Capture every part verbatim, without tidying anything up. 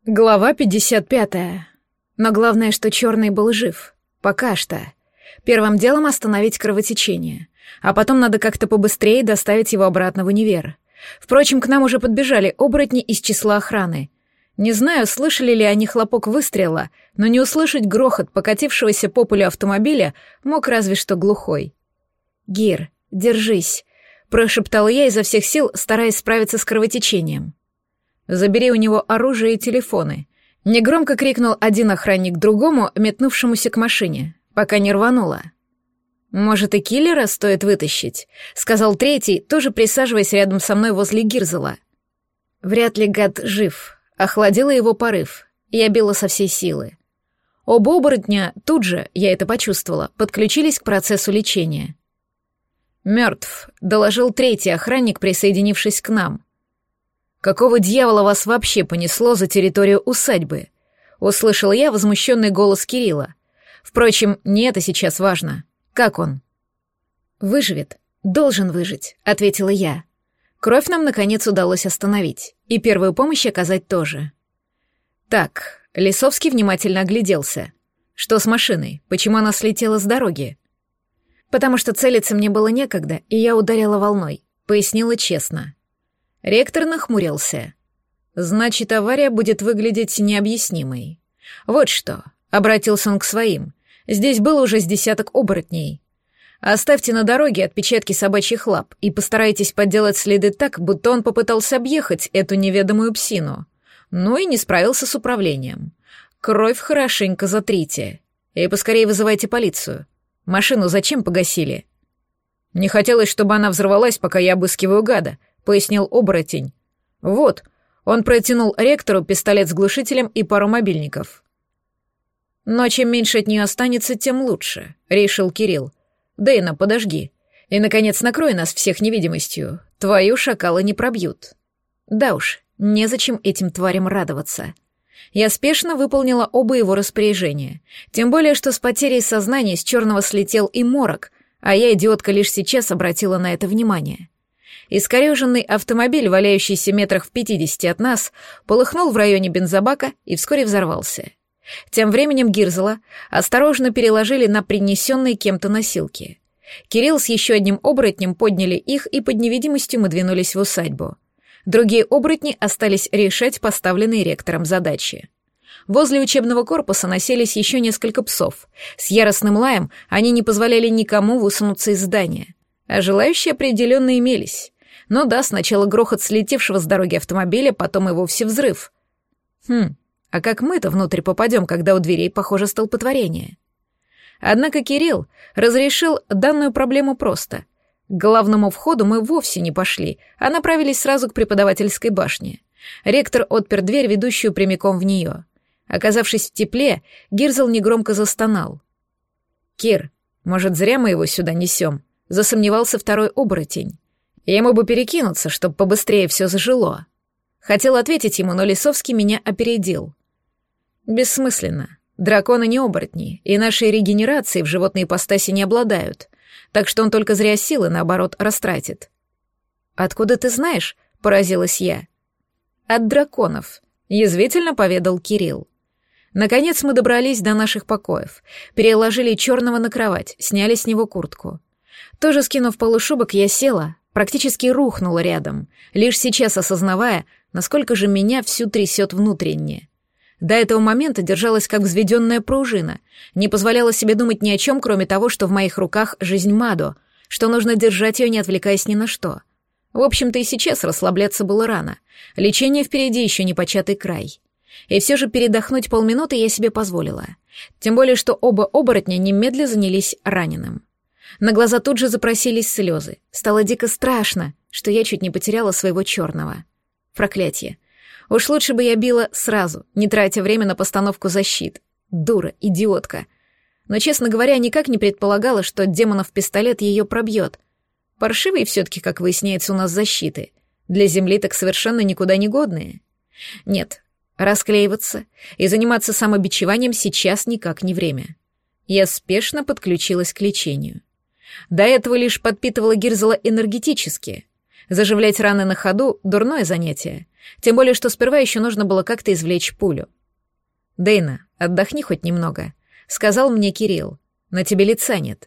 Глава пятьдесят пятая. Но главное, что черный был жив. Пока что. Первым делом остановить кровотечение. А потом надо как-то побыстрее доставить его обратно в универ. Впрочем, к нам уже подбежали оборотни из числа охраны. Не знаю, слышали ли они хлопок выстрела, но не услышать грохот покатившегося по полю автомобиля мог разве что глухой. «Гир, держись», — прошептала я изо всех сил, стараясь справиться с кровотечением. «Забери у него оружие и телефоны», — негромко крикнул один охранник другому, метнувшемуся к машине, пока не рвануло. «Может, и киллера стоит вытащить?» — сказал третий, тоже присаживаясь рядом со мной возле Гирзела. Вряд ли гад жив. Охладила его порыв. Я била со всей силы. Оба оборотня тут же, я это почувствовала, подключились к процессу лечения. «Мертв», — доложил третий охранник, присоединившись к нам. «Какого дьявола вас вообще понесло за территорию усадьбы?» — услышал я возмущенный голос Кирилла. Впрочем, не это сейчас важно. Как он? «Выживет. Должен выжить», — ответила я. Кровь нам, наконец, удалось остановить. И первую помощь оказать тоже. Так, Лисовский внимательно огляделся. Что с машиной? Почему она слетела с дороги? «Потому что целиться мне было некогда, и я ударила волной», — пояснила честно. Ректор нахмурился. «Значит, авария будет выглядеть необъяснимой. Вот что», — обратился он к своим, — «здесь было уже с десяток оборотней. Оставьте на дороге отпечатки собачьих лап и постарайтесь подделать следы так, будто он попытался объехать эту неведомую псину. Ну и не справился с управлением. Кровь хорошенько затрите. И поскорее вызывайте полицию. Машину зачем погасили?» «Не хотелось, чтобы она взорвалась, пока я обыскиваю гада», — пояснил оборотень. «Вот», — он протянул ректору пистолет с глушителем и пару мобильников. «Но чем меньше от нее останется, тем лучше», — решил Кирилл. «Дэйна, подожги. И, наконец, накрой нас всех невидимостью. Твою шакалы не пробьют». Да уж, незачем этим тварям радоваться. Я спешно выполнила оба его распоряжения. Тем более, что с потерей сознания с черного слетел и морок, а я, идиотка, лишь сейчас обратила на это внимание. Искореженный автомобиль, валяющийся метрах в пятидесяти от нас, полыхнул в районе бензобака и вскоре взорвался. Тем временем Гирзела осторожно переложили на принесенные кем-то носилки. Кирилл с еще одним оборотнем подняли их, и под невидимостью мы двинулись в усадьбу. Другие оборотни остались решать поставленные ректором задачи. Возле учебного корпуса носились еще несколько псов. С яростным лаем они не позволяли никому высунуться из здания. А желающие определенно имелись. Но да, сначала грохот слетевшего с дороги автомобиля, потом и вовсе взрыв. Хм, а как мы-то внутрь попадем, когда у дверей, похоже, столпотворение? Однако Кирилл разрешил данную проблему просто. К главному входу мы вовсе не пошли, а направились сразу к преподавательской башне. Ректор отпер дверь, ведущую прямиком в нее. Оказавшись в тепле, Гирзел негромко застонал. «Кир, может, зря мы его сюда несем?» — засомневался второй оборотень. Ему бы перекинуться, чтобы побыстрее все зажило. Хотел ответить ему, но Лисовский меня опередил. Бессмысленно. Драконы не оборотни, и нашей регенерацией в животной ипостаси не обладают, так что он только зря силы, наоборот, растратит. «Откуда ты знаешь?» — поразилась я. «От драконов», — язвительно поведал Кирилл. Наконец мы добрались до наших покоев, переложили черного на кровать, сняли с него куртку. Тоже скинув полушубок, я села, практически рухнула рядом, лишь сейчас осознавая, насколько же меня всю трясет внутренне. До этого момента держалась как взведенная пружина, не позволяла себе думать ни о чем, кроме того, что в моих руках жизнь Мадо, что нужно держать ее, не отвлекаясь ни на что. В общем-то, и сейчас расслабляться было рано. Лечение впереди еще не початый край. И все же передохнуть полминуты я себе позволила. Тем более, что оба оборотня немедля занялись раненым. На глаза тут же запросились слезы. Стало дико страшно, что я чуть не потеряла своего черного. Проклятье. Уж лучше бы я била сразу, не тратя время на постановку защит. Дура, идиотка. Но, честно говоря, никак не предполагала, что демонов пистолет ее пробьет. Паршивые все-таки, как выясняется, у нас защиты. Для земли так совершенно никуда не годные. Нет, расклеиваться и заниматься самобичеванием сейчас никак не время. Я спешно подключилась к лечению. До этого лишь подпитывала Гирзела энергетически. Заживлять раны на ходу — дурное занятие. Тем более, что сперва еще нужно было как-то извлечь пулю. «Дэйна, отдохни хоть немного», — сказал мне Кирилл. «На тебе лица нет».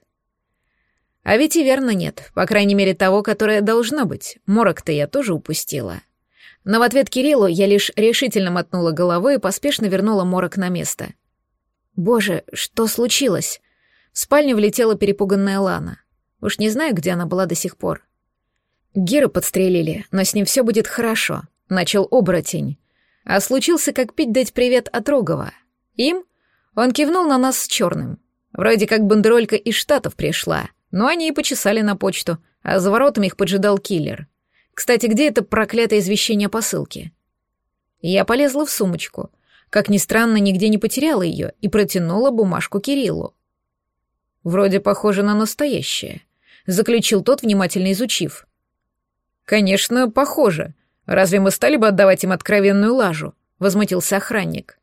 А ведь и верно нет, по крайней мере того, которое должно быть. Морок-то я тоже упустила. Но в ответ Кириллу я лишь решительно мотнула головой и поспешно вернула морок на место. «Боже, что случилось?» В спальню влетела перепуганная Лана. Уж не знаю, где она была до сих пор. «Гера подстрелили, но с ним все будет хорошо», — начал оборотень. А случился, как пить дать привет от Рогова. Им? Он кивнул на нас с черным. Вроде как бандеролька из Штатов пришла, но они и почесали на почту, а за воротами их поджидал киллер. Кстати, где это проклятое извещение посылки? Я полезла в сумочку. Как ни странно, нигде не потеряла ее и протянула бумажку Кириллу. «Вроде похоже на настоящее», — заключил тот, внимательно изучив. «Конечно, похоже. Разве мы стали бы отдавать им откровенную лажу?» — возмутился охранник.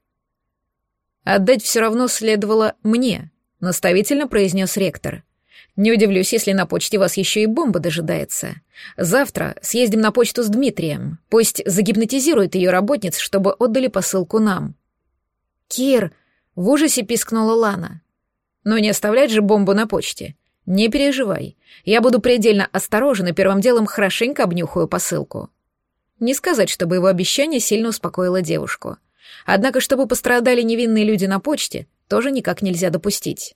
«Отдать все равно следовало мне», — наставительно произнес ректор. «Не удивлюсь, если на почте вас еще и бомба дожидается. Завтра съездим на почту с Дмитрием. Пусть загипнотизирует ее работниц, чтобы отдали посылку нам». «Кир!» — в ужасе пискнула Лана. «Но не оставлять же бомбу на почте. Не переживай. Я буду предельно осторожен и первым делом хорошенько обнюхаю посылку». Не сказать, чтобы его обещание сильно успокоило девушку. Однако, чтобы пострадали невинные люди на почте, тоже никак нельзя допустить.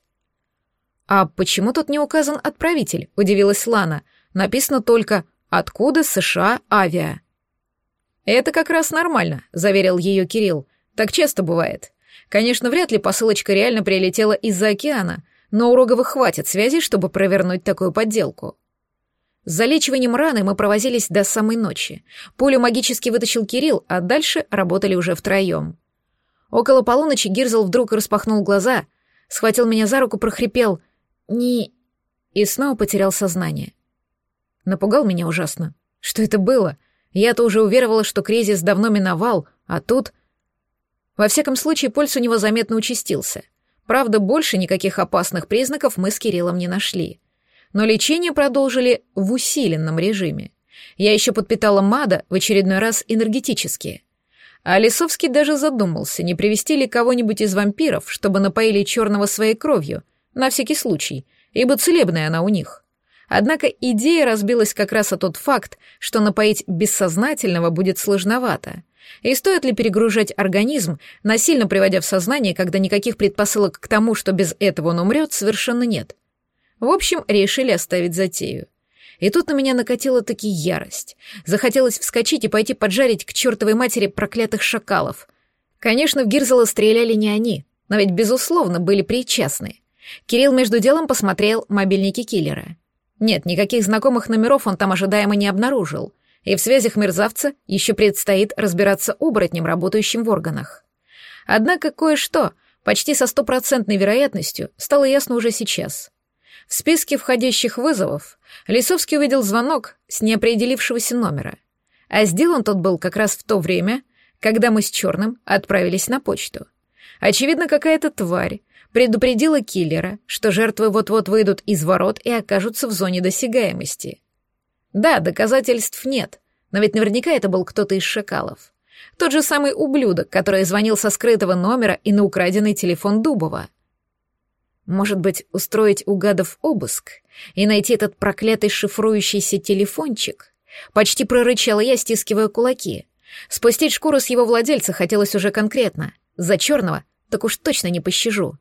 «А почему тут не указан отправитель?» — удивилась Лана. «Написано только «Откуда США авиа». «Это как раз нормально», — заверил ее Кирилл. «Так часто бывает. Конечно, вряд ли посылочка реально прилетела из-за океана, но у Роговых хватит связей, чтобы провернуть такую подделку». С залечиванием раны мы провозились до самой ночи. Пулю магически вытащил Кирилл, а дальше работали уже втроем. Около полуночи Гирзл вдруг распахнул глаза, схватил меня за руку, прохрипел «Не...» и снова потерял сознание. Напугал меня ужасно. Что это было? Я-то уже уверовала, что кризис давно миновал, а тут... Во всяком случае, пульс у него заметно участился. Правда, больше никаких опасных признаков мы с Кириллом не нашли. Но лечение продолжили в усиленном режиме. Я еще подпитала МАДа в очередной раз энергетически. А Лисовский даже задумался, не привести ли кого-нибудь из вампиров, чтобы напоили черного своей кровью, на всякий случай, ибо целебная она у них. Однако идея разбилась как раз о тот факт, что напоить бессознательного будет сложновато. И стоит ли перегружать организм, насильно приводя в сознание, когда никаких предпосылок к тому, что без этого он умрет, совершенно нет. В общем, решили оставить затею. И тут на меня накатила таки ярость. Захотелось вскочить и пойти поджарить к чертовой матери проклятых шакалов. Конечно, в Гирзела стреляли не они, но ведь, безусловно, были причастны. Кирилл между делом посмотрел мобильники киллера. Нет, никаких знакомых номеров он там ожидаемо не обнаружил, и в связях мерзавца еще предстоит разбираться оборотнем, работающим в органах. Однако кое-что, почти со стопроцентной вероятностью, стало ясно уже сейчас. В списке входящих вызовов Лисовский увидел звонок с неопределившегося номера, а сделан тот был как раз в то время, когда мы с Черным отправились на почту. Очевидно, какая-то тварь предупредила киллера, что жертвы вот-вот выйдут из ворот и окажутся в зоне досягаемости. Да, доказательств нет, но ведь наверняка это был кто-то из шакалов. Тот же самый ублюдок, который звонил со скрытого номера и на украденный телефон Дубова. Может быть, устроить у гадов обыск и найти этот проклятый шифрующийся телефончик? Почти прорычала я, стискивая кулаки. Спустить шкуру с его владельца хотелось уже конкретно. За черного так уж точно не пощажу.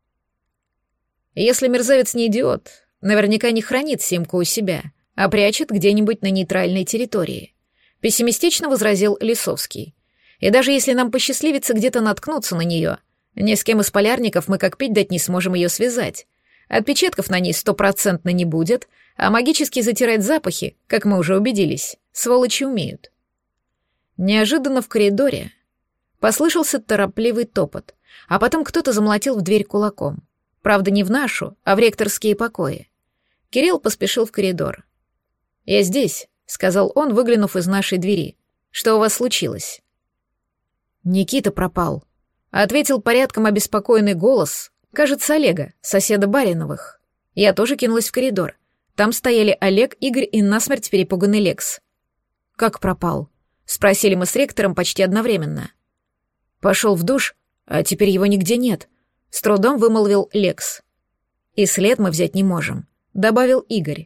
Если мерзавец не идиот, наверняка не хранит симку у себя, а прячет где-нибудь на нейтральной территории. Пессимистично возразил Лисовский. И даже если нам посчастливится где-то наткнуться на нее, ни с кем из полярников мы как пить дать не сможем ее связать. Отпечатков на ней стопроцентно не будет, а магически затирать запахи, как мы уже убедились, сволочи умеют. Неожиданно в коридоре послышался торопливый топот, а потом кто-то замолотил в дверь кулаком. Правда, не в нашу, а в ректорские покои. Кирилл поспешил в коридор. «Я здесь», — сказал он, выглянув из нашей двери. «Что у вас случилось?» «Никита пропал», — ответил порядком обеспокоенный голос, кажется, Олега, соседа Бариновых. Я тоже кинулась в коридор. Там стояли Олег, Игорь и насмерть перепуганный Лекс. «Как пропал?» — спросили мы с ректором почти одновременно. «Пошел в душ, а теперь его нигде нет», — с трудом вымолвил Лекс. «И след мы взять не можем», — добавил Игорь.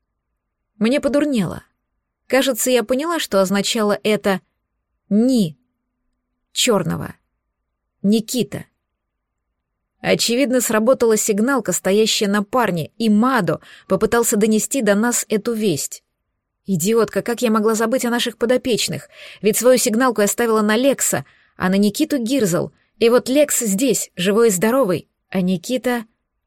Мне подурнело. Кажется, я поняла, что означало это «ни» черного. Никита. Очевидно, сработала сигналка, стоящая на парне, и Мадо попытался донести до нас эту весть. Идиотка, как я могла забыть о наших подопечных? Ведь свою сигналку я ставила на Лекса, а на Никиту Гирзл. И вот Лекс здесь, живой и здоровый, а Никита...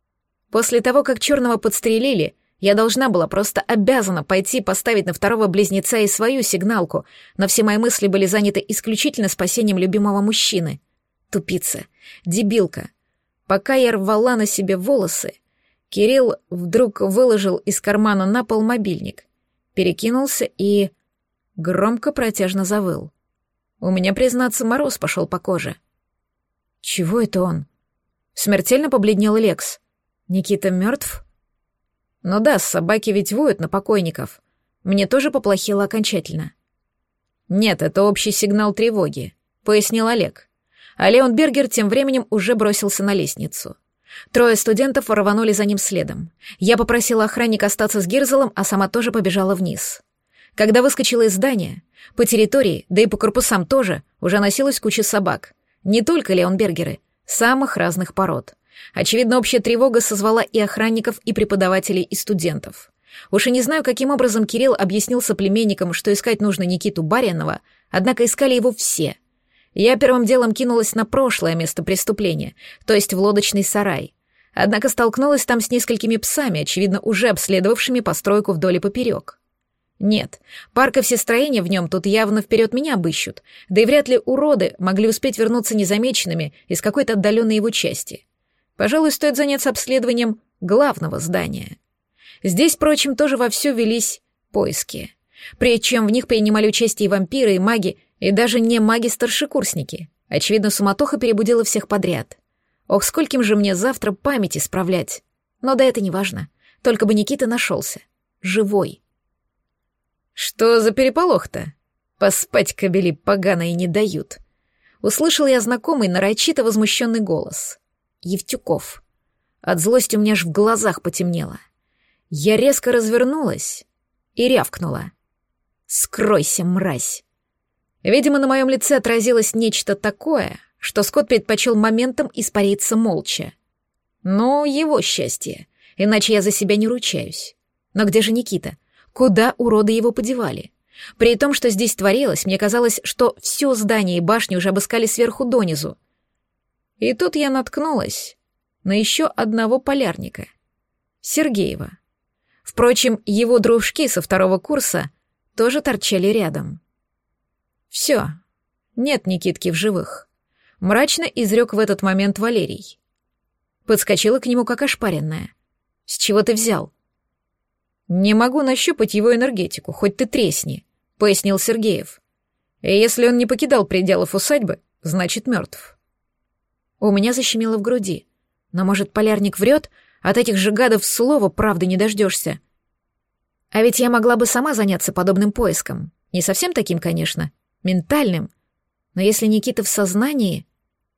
После того, как черного подстрелили, я должна была, просто обязана пойти поставить на второго близнеца и свою сигналку, но все мои мысли были заняты исключительно спасением любимого мужчины. Тупица, дебилка. Пока я рвала на себе волосы, Кирилл вдруг выложил из кармана на пол мобильник, перекинулся и громко протяжно завыл. У меня, признаться, мороз пошел по коже. «Чего это он?» Смертельно побледнел Лекс. «Никита мертв?» «Ну да, собаки ведь воют на покойников. Мне тоже поплохело окончательно». «Нет, это общий сигнал тревоги», — пояснил Олег. А Леон Бергер тем временем уже бросился на лестницу. Трое студентов рванули за ним следом. Я попросила охранника остаться с Гирзелом, а сама тоже побежала вниз. Когда выскочила из здания, по территории, да и по корпусам тоже, уже носилась куча собак. Не только Леон Бергеры, самых разных пород. Очевидно, общая тревога созвала и охранников, и преподавателей, и студентов. Уж и не знаю, каким образом Кирилл объяснил соплеменникам, что искать нужно Никиту Баринова, однако искали его все. Я первым делом кинулась на прошлое место преступления, то есть в лодочный сарай. Однако столкнулась там с несколькими псами, очевидно, уже обследовавшими постройку вдоль и поперек. Нет, парк и все строения в нем тут явно вперед меня обыщут, да и вряд ли уроды могли успеть вернуться незамеченными из какой-то отдаленной его части. Пожалуй, стоит заняться обследованием главного здания. Здесь, впрочем, тоже вовсю велись поиски. Причем в них принимали участие и вампиры, и маги, и даже не маги-старшекурсники. Очевидно, суматоха перебудила всех подряд. Ох, скольким же мне завтра память исправлять. Но да это не важно. Только бы Никита нашелся. Живой. «Что за переполох-то? Поспать кобели поганые не дают». Услышал я знакомый, нарочито возмущенный голос. Евтюков. От злости у меня аж в глазах потемнело. Я резко развернулась и рявкнула. «Скройся, мразь!» Видимо, на моем лице отразилось нечто такое, что Скотт предпочел моментом испариться молча. Ну, его счастье, иначе я за себя не ручаюсь. Но где же Никита? Куда уроды его подевали? При том, что здесь творилось, мне казалось, что все здание и башни уже обыскали сверху донизу. И тут я наткнулась на еще одного полярника. Сергеева. Впрочем, его дружки со второго курса тоже торчали рядом. «Все, нет Никитки в живых», — мрачно изрек в этот момент Валерий. Подскочила к нему как ошпаренная. «С чего ты взял?» «Не могу нащупать его энергетику, хоть ты тресни», — пояснил Сергеев. «И если он не покидал пределов усадьбы, значит, мертв». У меня защемило в груди. Но, может, полярник врет? От этих же гадов слова правды не дождешься. А ведь я могла бы сама заняться подобным поиском. Не совсем таким, конечно, ментальным. Но если Никита в сознании...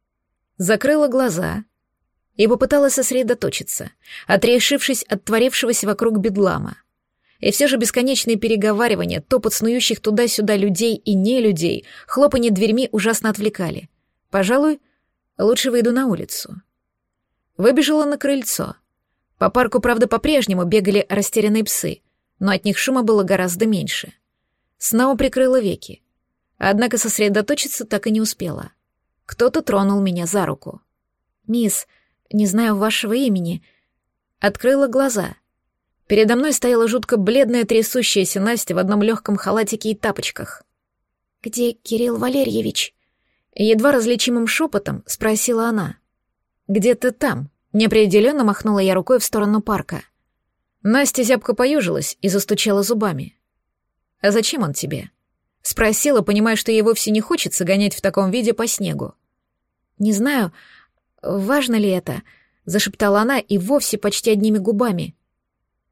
Закрыла глаза и попыталась сосредоточиться, отрешившись от творившегося вокруг бедлама. И все же бесконечные переговаривания, топот снующих туда-сюда людей и не людей, хлопанье дверьми ужасно отвлекали. Пожалуй, лучше выйду на улицу. Выбежала на крыльцо. По парку, правда, по-прежнему бегали растерянные псы, но от них шума было гораздо меньше. Снова прикрыла веки. Однако сосредоточиться так и не успела. Кто-то тронул меня за руку. «Мисс, не знаю вашего имени». Открыла глаза. Передо мной стояла жутко бледная трясущаяся Настя в одном легком халатике и тапочках. «Где Кирилл Валерьевич?» Едва различимым шепотом спросила она. «Где-то там», — неопределенно махнула я рукой в сторону парка. Настя зябко поюжилась и застучала зубами. «А зачем он тебе?» — спросила, понимая, что ей вовсе не хочется гонять в таком виде по снегу. «Не знаю, важно ли это», — зашептала она и вовсе почти одними губами.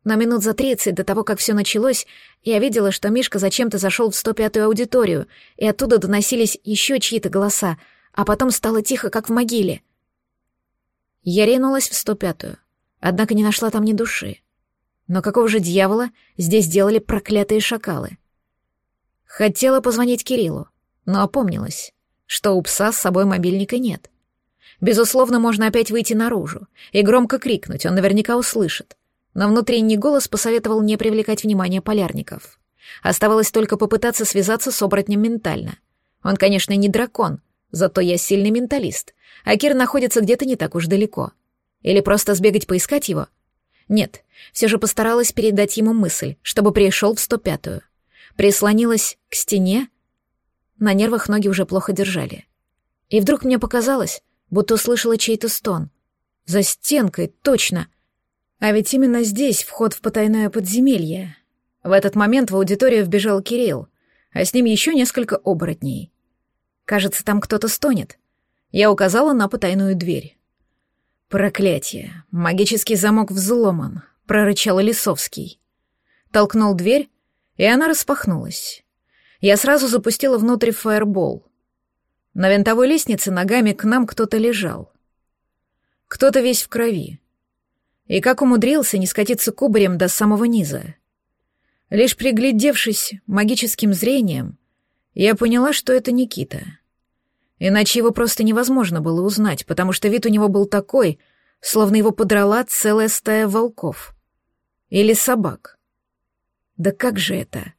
Но минут за тридцать до того, как все началось, я видела, что Мишка зачем-то зашел в сто пятую аудиторию, и оттуда доносились еще чьи-то голоса, а потом стало тихо, как в могиле. Я ринулась в сто пятую, однако не нашла там ни души. Но какого же дьявола здесь делали проклятые шакалы? Хотела позвонить Кириллу, но опомнилась, что у пса с собой мобильника нет. Безусловно, можно опять выйти наружу и громко крикнуть, он наверняка услышит. Но внутренний голос посоветовал не привлекать внимания полярников. Оставалось только попытаться связаться с оборотнем ментально. Он, конечно, не дракон, зато я сильный менталист, а Кир находится где-то не так уж далеко. Или просто сбегать поискать его? Нет, все же постаралась передать ему мысль, чтобы пришел в сто пятую. Прислонилась к стене, на нервах ноги уже плохо держали. И вдруг мне показалось, будто услышала чей-то стон. За стенкой, точно. А ведь именно здесь вход в потайное подземелье. В этот момент в аудиторию вбежал Кирилл, а с ним еще несколько оборотней. Кажется, там кто-то стонет. Я указала на потайную дверь. «Проклятие! Магический замок взломан», — прорычал Лисовский. Толкнул дверь, и она распахнулась. Я сразу запустила внутрь фаербол. На винтовой лестнице ногами к нам кто-то лежал. Кто-то весь в крови. И как умудрился не скатиться кубарем до самого низа. Лишь приглядевшись магическим зрением, я поняла, что это Никита. Иначе его просто невозможно было узнать, потому что вид у него был такой, словно его подрала целая стая волков. Или собак. Да как же это?